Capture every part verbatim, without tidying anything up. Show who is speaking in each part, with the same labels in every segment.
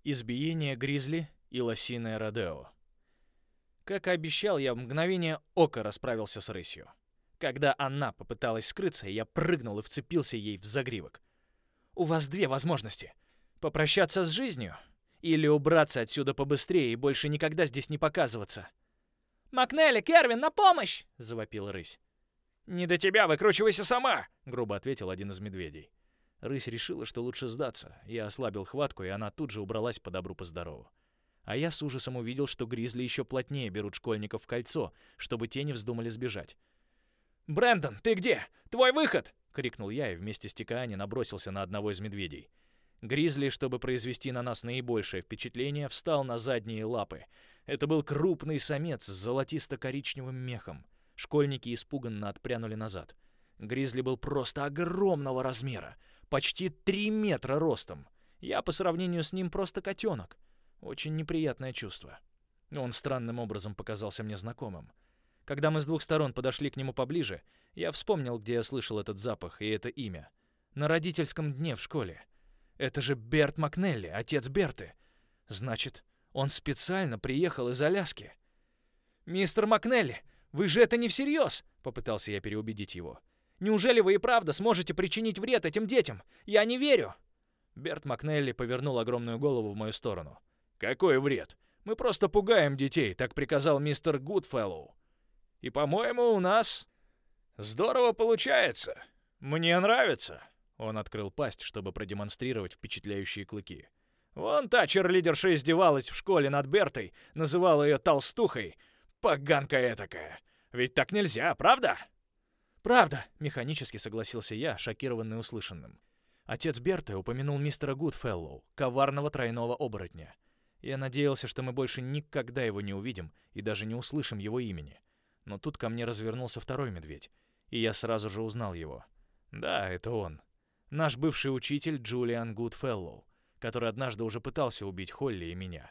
Speaker 1: Избиение гризли и лосиное родео. Как и обещал, я в мгновение ока расправился с рысью. Когда она попыталась скрыться, я прыгнул и вцепился ей в загривок. У вас две возможности: попрощаться с жизнью или убраться отсюда побыстрее и больше никогда здесь не показываться. «Макнелли, Кервин, на помощь!» — завопила рысь. «Не до тебя, выкручивайся сама!» — грубо ответил один из медведей. Рысь решила, что лучше сдаться. Я ослабил хватку, и она тут же убралась по добру, по здорову. А я с ужасом увидел, что гризли еще плотнее берут школьников в кольцо, чтобы те не вздумали сбежать. «Брэндон, ты где? Твой выход!» — крикнул я и вместе с Тикаани набросился на одного из медведей. Гризли, чтобы произвести на нас наибольшее впечатление, встал на задние лапы. Это был крупный самец с золотисто-коричневым мехом. Школьники испуганно отпрянули назад. Гризли был просто огромного размера, почти три метра ростом. Я по сравнению с ним просто котенок. Очень неприятное чувство. Он странным образом показался мне знакомым. Когда мы с двух сторон подошли к нему поближе, я вспомнил, где я слышал этот запах и это имя. На родительском дне в школе. Это же Берт Макнелли, отец Берты. Значит, он специально приехал из Аляски. «Мистер Макнелли, вы же это не всерьез!» — попытался я переубедить его. «Неужели вы и правда сможете причинить вред этим детям? Я не верю!» Берт Макнелли повернул огромную голову в мою сторону. «Какой вред? Мы просто пугаем детей, так приказал мистер Гудфеллоу. И, по-моему, у нас здорово получается. Мне нравится». Он открыл пасть, чтобы продемонстрировать впечатляющие клыки. «Вон та черлидерша издевалась в школе над Бертой, называла ее толстухой. Поганка этакая. Ведь так нельзя, правда?» «Правда», — механически согласился я, шокированный услышанным. Отец Берты упомянул мистера Гудфеллоу, коварного тройного оборотня. Я надеялся, что мы больше никогда его не увидим и даже не услышим его имени. Но тут ко мне развернулся второй медведь, и я сразу же узнал его. Да, это он. Наш бывший учитель Джулиан Гудфеллоу, который однажды уже пытался убить Холли и меня.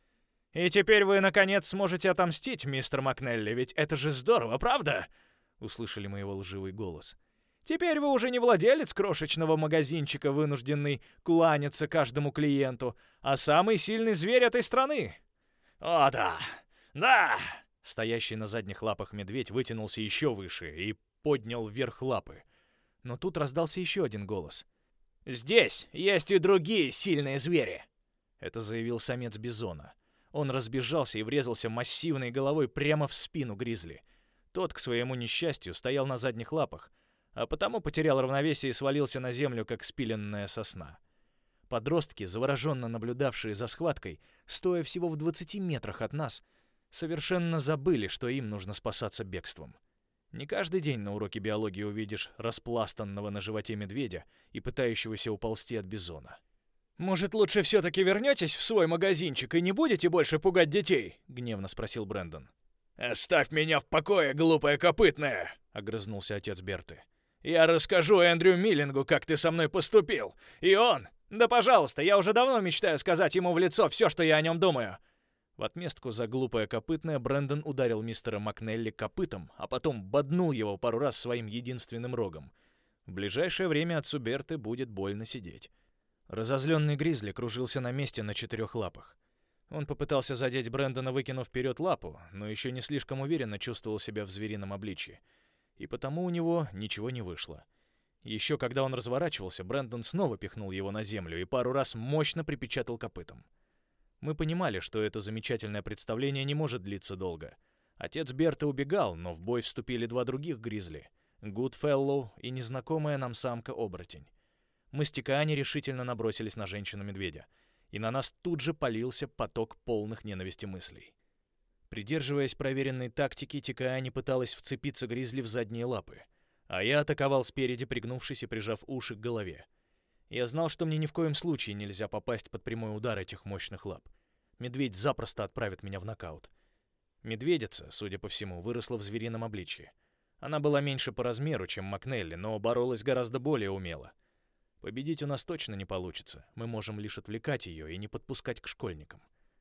Speaker 1: «И теперь вы, наконец, сможете отомстить, мистер Макнелли, ведь это же здорово, правда?» Услышали мы его лживый голос. «Теперь вы уже не владелец крошечного магазинчика, вынужденный кланяться каждому клиенту, а самый сильный зверь этой страны». «О, да! Да!» Стоящий на задних лапах медведь вытянулся еще выше и поднял вверх лапы. Но тут раздался еще один голос. «Здесь есть и другие сильные звери!» Это заявил самец бизона. Он разбежался и врезался массивной головой прямо в спину гризли. Тот, к своему несчастью, стоял на задних лапах, а потому потерял равновесие и свалился на землю, как спиленная сосна. Подростки, завороженно наблюдавшие за схваткой, стоя всего в двадцати метрах от нас, совершенно забыли, что им нужно спасаться бегством. Не каждый день на уроке биологии увидишь распластанного на животе медведя и пытающегося уползти от бизона. «Может, лучше все-таки вернетесь в свой магазинчик и не будете больше пугать детей?» — гневно спросил Брэндон. «Оставь меня в покое, глупая копытная!» — огрызнулся отец Берты. «Я расскажу Эндрю Миллингу, как ты со мной поступил, и он...» «Да пожалуйста, я уже давно мечтаю сказать ему в лицо все, что я о нем думаю!» В отместку за глупое копытное Брэндон ударил мистера Макнелли копытом, а потом боднул его пару раз своим единственным рогом. В ближайшее время отцу Берты будет больно сидеть. Разозленный гризли кружился на месте на четырех лапах. Он попытался задеть Брэндона, выкинув вперед лапу, но еще не слишком уверенно чувствовал себя в зверином обличье. И потому у него ничего не вышло. Еще когда он разворачивался, Брэндон снова пихнул его на землю и пару раз мощно припечатал копытом. Мы понимали, что это замечательное представление не может длиться долго. Отец Берта убегал, но в бой вступили два других гризли — Гудфеллоу и незнакомая нам самка-оборотень. Мы с Тикаани решительно набросились на женщину-медведя, и на нас тут же полился поток полных ненависти мыслей. Придерживаясь проверенной тактики, Тикаани пыталась вцепиться гризли в задние лапы, а я атаковал спереди, пригнувшись и прижав уши к голове. Я знал, что мне ни в коем случае нельзя попасть под прямой удар этих мощных лап. Медведь запросто отправит меня в нокаут. Медведица, судя по всему, выросла в зверином обличье. Она была меньше по размеру, чем Макнелли, но боролась гораздо более умело. Победить у нас точно не получится. Мы можем лишь отвлекать ее и не подпускать к школьникам.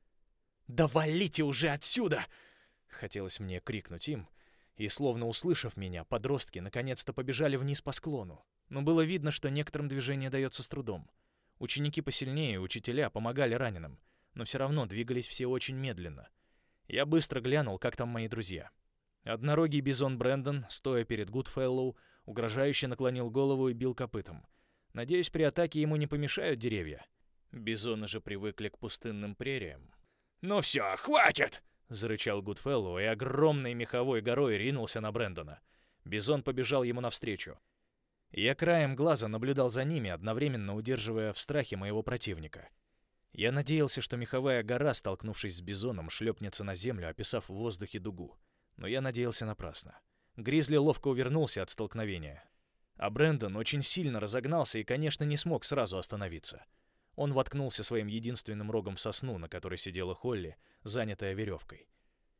Speaker 1: «Да валите уже отсюда!» Хотелось мне крикнуть им, и, словно услышав меня, подростки наконец-то побежали вниз по склону. Но было видно, что некоторым движение дается с трудом. Ученики посильнее, учителя помогали раненым. но все равно двигались все очень медленно. Я быстро глянул, как там мои друзья. Однорогий бизон Брэндон, стоя перед Гудфеллоу, угрожающе наклонил голову и бил копытом. Надеюсь, при атаке ему не помешают деревья. Бизоны же привыкли к пустынным прериям. «Ну все, хватит!» — зарычал Гудфеллоу и огромной меховой горой ринулся на Брэндона. Бизон побежал ему навстречу. Я краем глаза наблюдал за ними, одновременно удерживая в страхе моего противника. Я надеялся, что меховая гора, столкнувшись с бизоном, шлепнется на землю, описав в воздухе дугу. Но я надеялся напрасно. Гризли ловко увернулся от столкновения. А Брэндон очень сильно разогнался и, конечно, не смог сразу остановиться. Он воткнулся своим единственным рогом в сосну, на которой сидела Холли, занятая веревкой.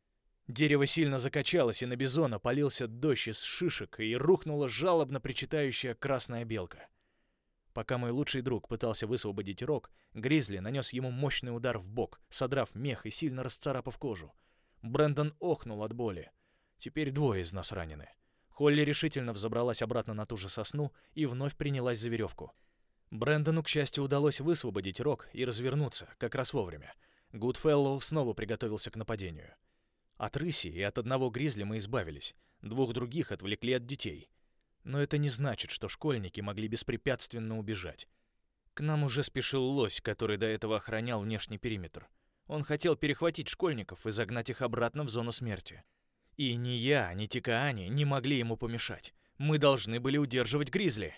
Speaker 1: Дерево сильно закачалось, и на бизона полился дождь из шишек, и рухнула жалобно причитающая красная белка. Пока мой лучший друг пытался высвободить рог, Гризли нанес ему мощный удар в бок, содрав мех и сильно расцарапав кожу. Брэндон охнул от боли. Теперь двое из нас ранены. Холли решительно взобралась обратно на ту же сосну и вновь принялась за веревку. Брэндону, к счастью, удалось высвободить рог и развернуться, как раз вовремя. Гудфеллоу снова приготовился к нападению. От рыси и от одного гризли мы избавились, двух других отвлекли от детей. Но это не значит, что школьники могли беспрепятственно убежать. К нам уже спешил лось, который до этого охранял внешний периметр. Он хотел перехватить школьников и загнать их обратно в зону смерти. И ни я, ни Тикаани не могли ему помешать. Мы должны были удерживать гризли.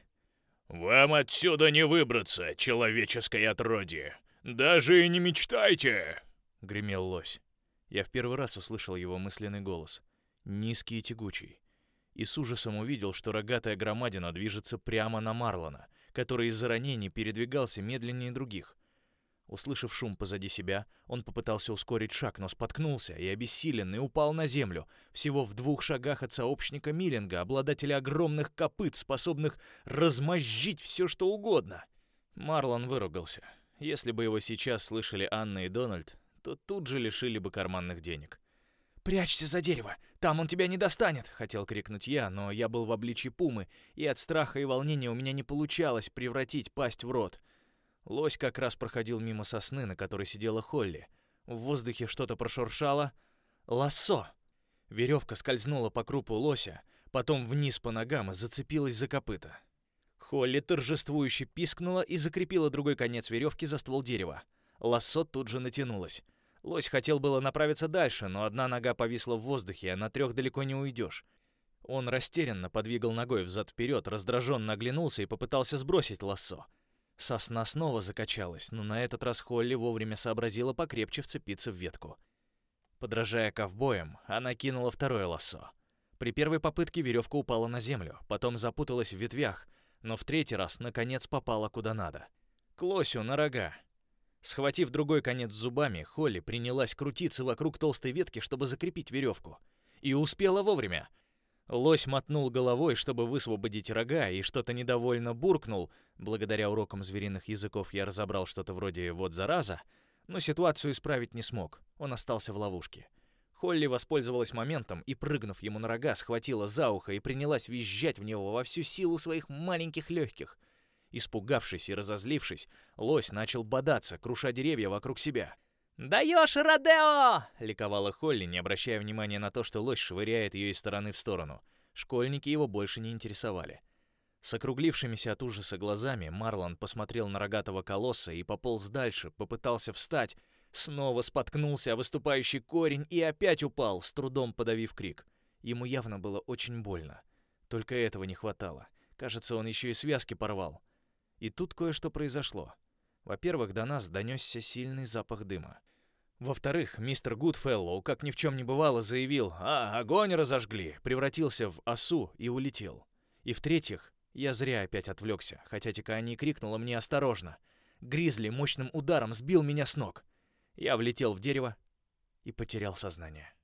Speaker 2: «Вам отсюда не выбраться, человеческое отродье! Даже и не мечтайте!»
Speaker 1: — гремел лось. Я в первый раз услышал его мысленный голос, низкий и тягучий, и с ужасом увидел, что рогатая громадина движется прямо на Марлона, который из-за ранений передвигался медленнее других. Услышав шум позади себя, он попытался ускорить шаг, но споткнулся и, обессиленный, упал на землю, всего в двух шагах от сообщника Миллинга, обладателя огромных копыт, способных размозжить все, что угодно. Марлон выругался. Если бы его сейчас слышали Анна и Дональд, то тут же лишили бы карманных денег. «Прячься за дерево! Там он тебя не достанет!» — хотел крикнуть я, но я был в обличье пумы, и от страха и волнения у меня не получалось превратить пасть в рот. Лось как раз проходил мимо сосны, на которой сидела Холли. В воздухе что-то прошуршало. Лассо! Веревка скользнула по крупу лося, потом вниз по ногам и зацепилась за копыта. Холли торжествующе пискнула и закрепила другой конец веревки за ствол дерева. Лассо тут же натянулось. Лось хотел было направиться дальше, но одна нога повисла в воздухе, а на трех далеко не уйдешь. Он растерянно подвигал ногой взад-вперед, раздраженно оглянулся и попытался сбросить лассо. Сосна снова закачалась, но на этот раз Холли вовремя сообразила покрепче вцепиться в ветку. Подражая ковбоям, она кинула второе лассо. При первой попытке веревка упала на землю, потом запуталась в ветвях, но в третий раз, наконец, попала куда надо. К лосю на рога. Схватив другой конец зубами, Холли принялась крутиться вокруг толстой ветки, чтобы закрепить веревку. И успела вовремя. Лось мотнул головой, чтобы высвободить рога, и что-то недовольно буркнул. Благодаря урокам звериных языков я разобрал что-то вроде «вот зараза», но ситуацию исправить не смог. Он остался в ловушке. Холли воспользовалась моментом и, прыгнув ему на рога, схватила за ухо и принялась визжать в него во всю силу своих маленьких легких. Испугавшись и разозлившись, лось начал бодаться, круша деревья вокруг себя. «Даешь, Родео!» — ликовала Холли, не обращая внимания на то, что лось швыряет ее из стороны в сторону. Школьники его больше не интересовали. С округлившимися от ужаса глазами Марлон посмотрел на рогатого колосса и пополз дальше, попытался встать, снова споткнулся о выступающий корень и опять упал, с трудом подавив крик. Ему явно было очень больно. Только этого не хватало. Кажется, он еще и связки порвал. И тут кое-что произошло. Во-первых, до нас донесся сильный запах дыма. Во-вторых, мистер Гудфеллоу, как ни в чем не бывало, заявил: «А, огонь разожгли!» Превратился в осу и улетел. И в-третьих, я зря опять отвлекся, хотя Тикаани крикнула мне осторожно. Гризли мощным ударом сбил меня с ног. Я влетел в дерево и потерял сознание.